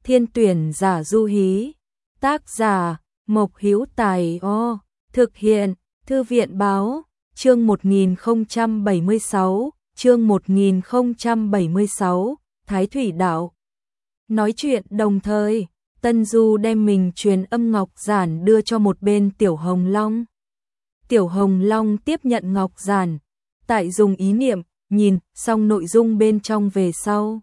Thiên tuyển giả du hí. Tác giả Mộc Hữu Tài. Thực hiện Thư viện báo. Chương 1076, chương 1076, Thái Thủy Đạo. Nói chuyện đồng thời, Tân Du đem mình truyền âm ngọc giản đưa cho một bên Tiểu Hồng Long. Tiểu Hồng Long tiếp nhận ngọc giản, tại dùng ý niệm, nhìn xong nội dung bên trong về sau.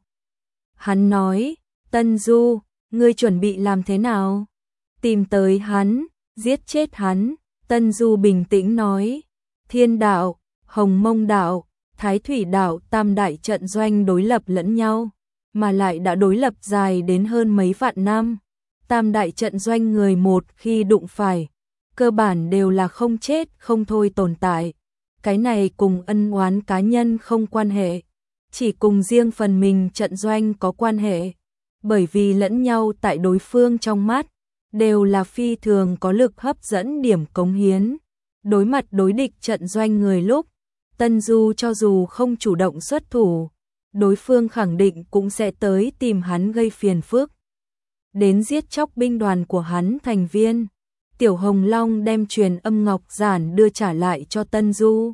Hắn nói, Tân Du, ngươi chuẩn bị làm thế nào? Tìm tới hắn, giết chết hắn. Tân Du bình tĩnh nói, Thiên đạo, Hồng Mông đạo, Thái Thủy đạo tam đại trận doanh đối lập lẫn nhau, mà lại đã đối lập dài đến hơn mấy vạn năm. Tam đại trận doanh người một khi đụng phải, cơ bản đều là không chết không thôi tồn tại. Cái này cùng ân oán cá nhân không quan hệ, chỉ cùng riêng phần mình trận doanh có quan hệ, bởi vì lẫn nhau tại đối phương trong mắt đều là phi thường có lực hấp dẫn điểm cống hiến. Đối mặt đối địch trận doanh người lúc, Tân Du cho dù không chủ động xuất thủ, đối phương khẳng định cũng sẽ tới tìm hắn gây phiền phức, đến giết chóc binh đoàn của hắn thành viên. Tiểu Hồng Long đem truyền âm ngọc giản đưa trả lại cho Tân Du.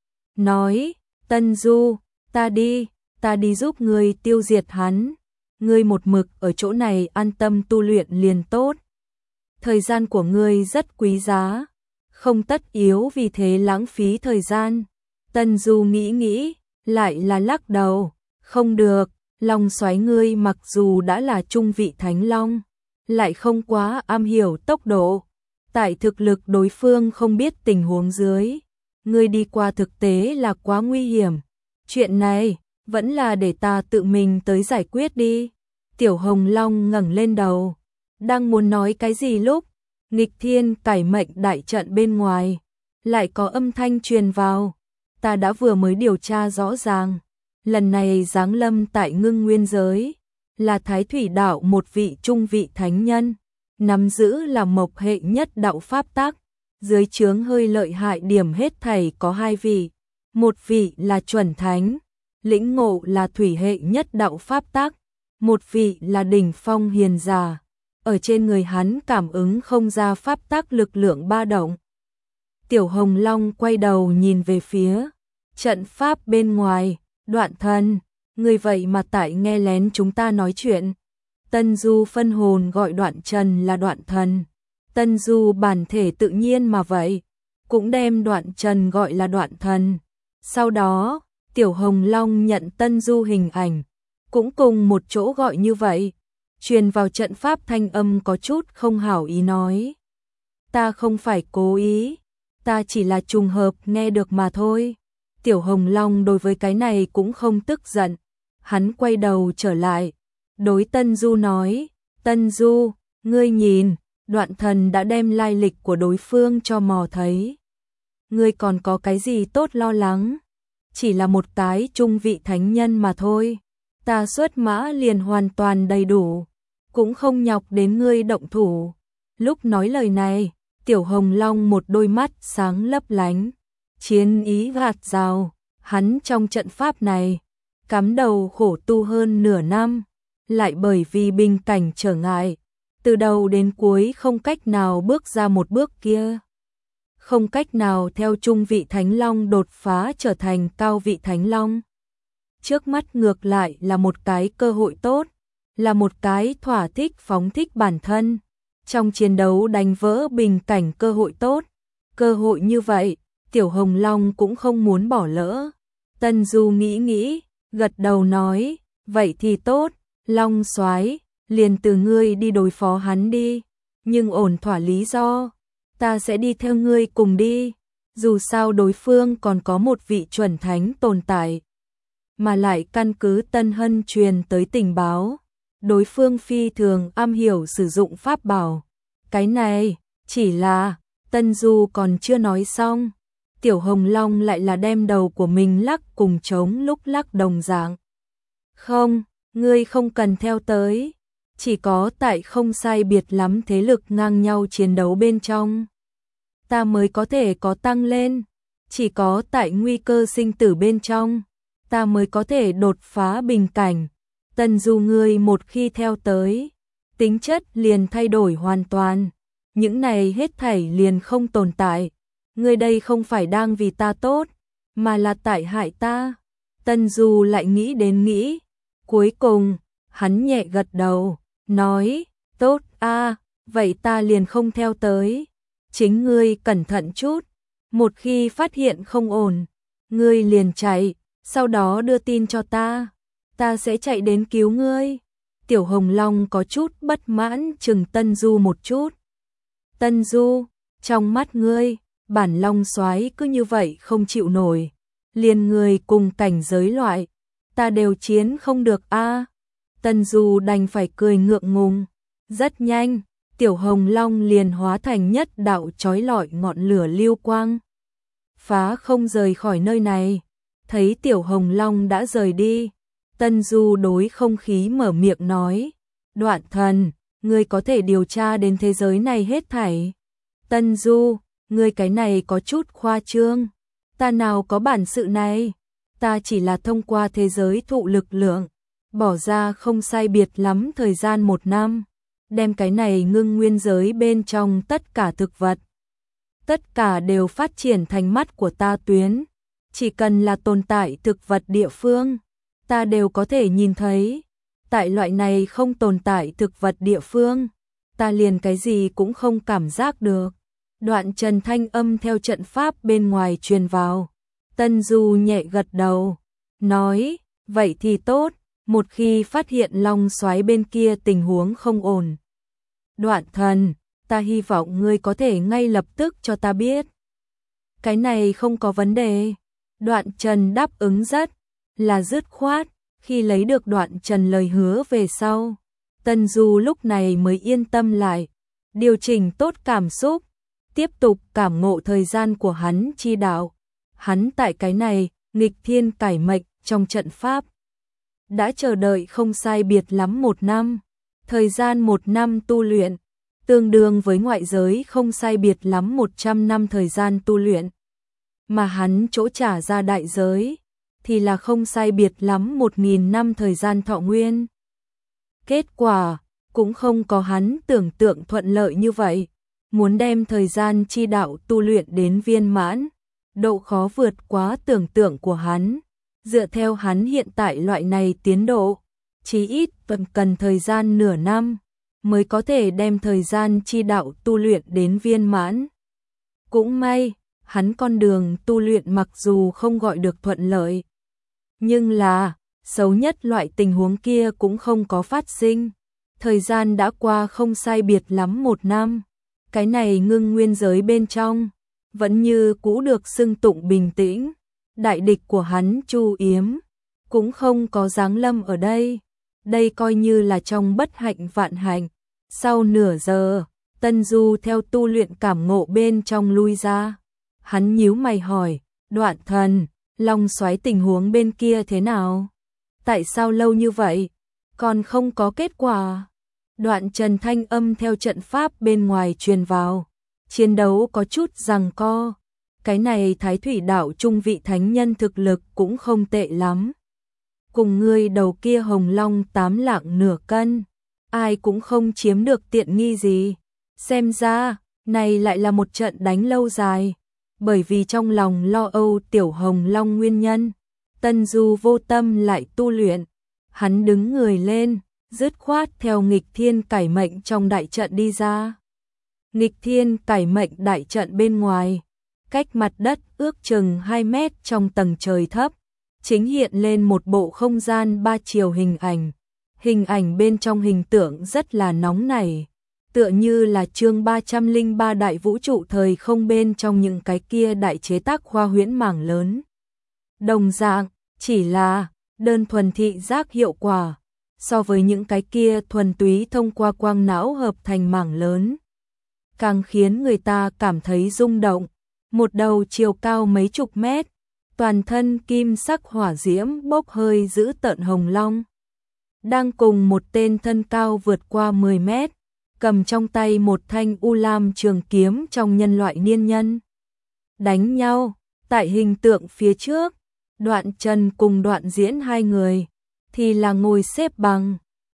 Nói, Tân Du, ta đi giúp ngươi tiêu diệt hắn. Ngươi một mực ở chỗ này an tâm tu luyện liền tốt. Thời gian của ngươi rất quý giá, không tất yếu vì thế lãng phí thời gian. Tân Du nghĩ, lại là lắc đầu, không được, Long Soái ngươi mặc dù đã là trung vị Thánh Long, lại không quá am hiểu tốc độ. Tại thực lực đối phương không biết tình huống dưới, ngươi đi qua thực tế là quá nguy hiểm. Chuyện này, vẫn là để ta tự mình tới giải quyết đi. Tiểu Hồng Long ngẩng lên đầu, đang muốn nói cái gì lúc, nghịch thiên cải mệnh đại trận bên ngoài, lại có âm thanh truyền vào. Ta đã vừa mới điều tra rõ ràng, lần này giáng lâm tại Ngưng Nguyên giới, là Thái Thủy đạo một vị trung vị thánh nhân, nắm giữ là mộc hệ nhất đạo pháp tắc, dưới trướng hơi lợi hại điểm hết thảy có 2 vị, một vị là chuẩn thánh, lĩnh ngộ là thủy hệ nhất đạo pháp tắc, một vị là đỉnh phong hiền giả, ở trên người hắn cảm ứng không ra pháp tắc lực lượng ba động. Tiểu Hồng Long quay đầu nhìn về phía trận pháp bên ngoài, Đoạn Thần, người vậy mà tại nghe lén chúng ta nói chuyện. Tân Du phân hồn gọi Đoạn Trần là Đoạn Thần, Tân Du bản thể tự nhiên mà vậy, cũng đem Đoạn Trần gọi là Đoạn Thần. Sau đó, Tiểu Hồng Long nhận Tân Du hình ảnh, cũng cùng một chỗ gọi như vậy, truyền vào trận pháp thanh âm có chút không hảo ý nói. Ta không phải cố ý, ta chỉ là trùng hợp nghe được mà thôi. Tiểu Hồng Long đối với cái này cũng không tức giận, hắn quay đầu trở lại, đối Tân Du nói, Tân Du, ngươi nhìn, Đoạn Thần đã đem lai lịch của đối phương cho mò thấy. Ngươi còn có cái gì tốt lo lắng, chỉ là một cái trung vị thánh nhân mà thôi, ta xuất mã liền hoàn toàn đầy đủ, cũng không nhọc đến ngươi động thủ. Lúc nói lời này, Tiểu Hồng Long một đôi mắt sáng lấp lánh, chiến ý gạt rào, hắn trong trận pháp này, cắm đầu khổ tu hơn nửa năm, lại bởi vì bình cảnh trở ngại, từ đầu đến cuối không cách nào bước ra một bước kia. Không cách nào theo trung vị Thánh Long đột phá trở thành cao vị Thánh Long. Trước mắt ngược lại là một cái cơ hội tốt, là một cái thỏa thích phóng thích bản thân, trong chiến đấu đánh vỡ bình cảnh cơ hội tốt. Cơ hội như vậy, Tiểu Hồng Long cũng không muốn bỏ lỡ. Tân Du nghĩ, gật đầu nói, vậy thì tốt, Long Soái, liền từ ngươi đi đối phó hắn đi, nhưng ổn thỏa lý do, ta sẽ đi theo ngươi cùng đi, dù sao đối phương còn có một vị chuẩn thánh tồn tại, mà lại căn cứ Tân Hân truyền tới tình báo, đối phương phi thường am hiểu sử dụng pháp bảo. Cái này, chỉ là, Tân Du còn chưa nói xong, Tiểu Hồng Long lại là đem đầu của mình lắc cùng trống lúc lắc đồng dạng. Không, ngươi không cần theo tới, chỉ có tại không sai biệt lắm thế lực ngang nhau chiến đấu bên trong, ta mới có thể có tăng lên, chỉ có tại nguy cơ sinh tử bên trong, ta mới có thể đột phá bình cảnh. Tân Du ngươi một khi theo tới, tính chất liền thay đổi hoàn toàn. Những này hết thảy liền không tồn tại. Ngươi đây không phải đang vì ta tốt, mà là tại hại ta. Tân Du lại nghĩ đến nghĩ. Cuối cùng, hắn nhẹ gật đầu, nói, tốt a, vậy ta liền không theo tới. Chính ngươi cẩn thận chút, một khi phát hiện không ổn, ngươi liền chạy, sau đó đưa tin cho ta sẽ chạy đến cứu ngươi. Tiểu Hồng Long có chút bất mãn chừng Tân Du một chút. Tân Du, trong mắt ngươi, bản long soái cứ như vậy không chịu nổi, liền người cùng cảnh giới loại, ta đều chiến không được a. Tân Du đành phải cười ngượng ngùng. Rất nhanh, Tiểu Hồng Long liền hóa thành nhất đạo chói lọi ngọn lửa lưu quang, phá không rời khỏi nơi này. Thấy Tiểu Hồng Long đã rời đi, Tân Du đối không khí mở miệng nói, Đoạn Thần, ngươi có thể điều tra đến thế giới này hết thảy. Tân Du, ngươi cái này có chút khoa trương, ta nào có bản sự này, ta chỉ là thông qua thế giới thụ lực lượng, bỏ ra không sai biệt lắm thời gian 1 năm, đem cái này ngưng nguyên giới bên trong tất cả thực vật, tất cả đều phát triển thành mắt của ta tuyến, chỉ cần là tồn tại thực vật địa phương, ta đều có thể nhìn thấy. Tại loại này không tồn tại thực vật địa phương, ta liền cái gì cũng không cảm giác được. Đoạn Trần thanh âm theo trận pháp bên ngoài truyền vào. Tân Du nhẹ gật đầu, nói, vậy thì tốt, một khi phát hiện long soái bên kia tình huống không ổn. Đoạn Thần, ta hy vọng ngươi có thể ngay lập tức cho ta biết. Cái này không có vấn đề. Đoạn Trần đáp ứng rất là dứt khoát. Khi lấy được Đoạn Trần lời hứa về sau, Tân Du lúc này mới yên tâm lại, điều chỉnh tốt cảm xúc, tiếp tục cảm ngộ thời gian của hắn chi đạo. Hắn tại cái này, nghịch thiên cải mệnh trong trận pháp, đã chờ đợi không sai biệt lắm 1 năm. Thời gian 1 năm tu luyện, tương đương với ngoại giới không sai biệt lắm 100 năm thời gian tu luyện. Mà hắn chỗ trả ra đại giới, thì là không sai biệt lắm 1000 năm thời gian thọ nguyên. Kết quả, cũng không có hắn tưởng tượng thuận lợi như vậy. Muốn đem thời gian chi đạo tu luyện đến viên mãn, độ khó vượt quá tưởng tượng của hắn. Dựa theo hắn hiện tại loại này tiến độ, chí ít vẫn cần thời gian nửa năm, mới có thể đem thời gian chi đạo tu luyện đến viên mãn. Cũng may, hắn con đường tu luyện mặc dù không gọi được thuận lợi, nhưng là, xấu nhất loại tình huống kia cũng không có phát sinh. Thời gian đã qua không sai biệt lắm 1 năm. Cái này ngưng nguyên giới bên trong, vẫn như cũ được xưng tụng bình tĩnh. Đại địch của hắn Chu Yếm, cũng không có giáng lâm ở đây. Đây coi như là trong bất hạnh vạn hạnh. Sau nửa giờ, Tân Du theo tu luyện cảm ngộ bên trong lui ra. Hắn nhíu mày hỏi, Đoạn Thần, long soái tình huống bên kia thế nào? Tại sao lâu như vậy, còn không có kết quả? Đoạn Trần thanh âm theo trận pháp bên ngoài truyền vào. Chiến đấu có chút giằng co. Cái này Thái Thủy Đạo trung vị thánh nhân thực lực cũng không tệ lắm. Cùng ngươi đầu kia Hồng Long 8 lạng nửa cân, ai cũng không chiếm được tiện nghi gì. Xem ra, này lại là một trận đánh lâu dài. Bởi vì trong lòng lo âu Tiểu Hồng Long nguyên nhân, Tân Du vô tâm lại tu luyện. Hắn đứng người lên, dứt khoát theo nghịch thiên cải mệnh trong đại trận đi ra. Nghịch thiên cải mệnh đại trận bên ngoài, cách mặt đất ước chừng 2 mét trong tầng trời thấp, chính hiện lên một bộ không gian 3 chiều hình ảnh. Hình ảnh bên trong hình tượng rất là nóng nảy, tựa như là chương 303 đại vũ trụ thời không bên trong những cái kia đại chế tác khoa huyễn mảng lớn. Đồng dạng, chỉ là đơn thuần thị giác hiệu quả, so với những cái kia thuần túy thông qua quang não hợp thành mảng lớn, càng khiến người ta cảm thấy rung động. Một đầu chiều cao mấy chục mét, toàn thân kim sắc hỏa diễm bốc hơi dữ tợn Hồng Long, đang cùng một tên thân cao vượt qua 10 mét, cầm trong tay một thanh u lam trường kiếm trong nhân loại niên nhân. Đánh nhau, tại hình tượng phía trước, Đoạn Trần cùng Đoạn Diễn hai người, thì là ngồi xếp bằng,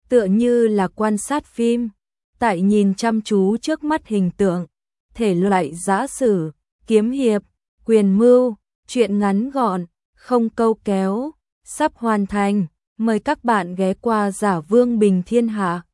tựa như là quan sát phim, tại nhìn chăm chú trước mắt hình tượng, thể loại giã sử, kiếm hiệp, quyền mưu, truyện ngắn gọn, không câu kéo, sắp hoàn thành, mời các bạn ghé qua Giả Vương Bình Thiên Hạ.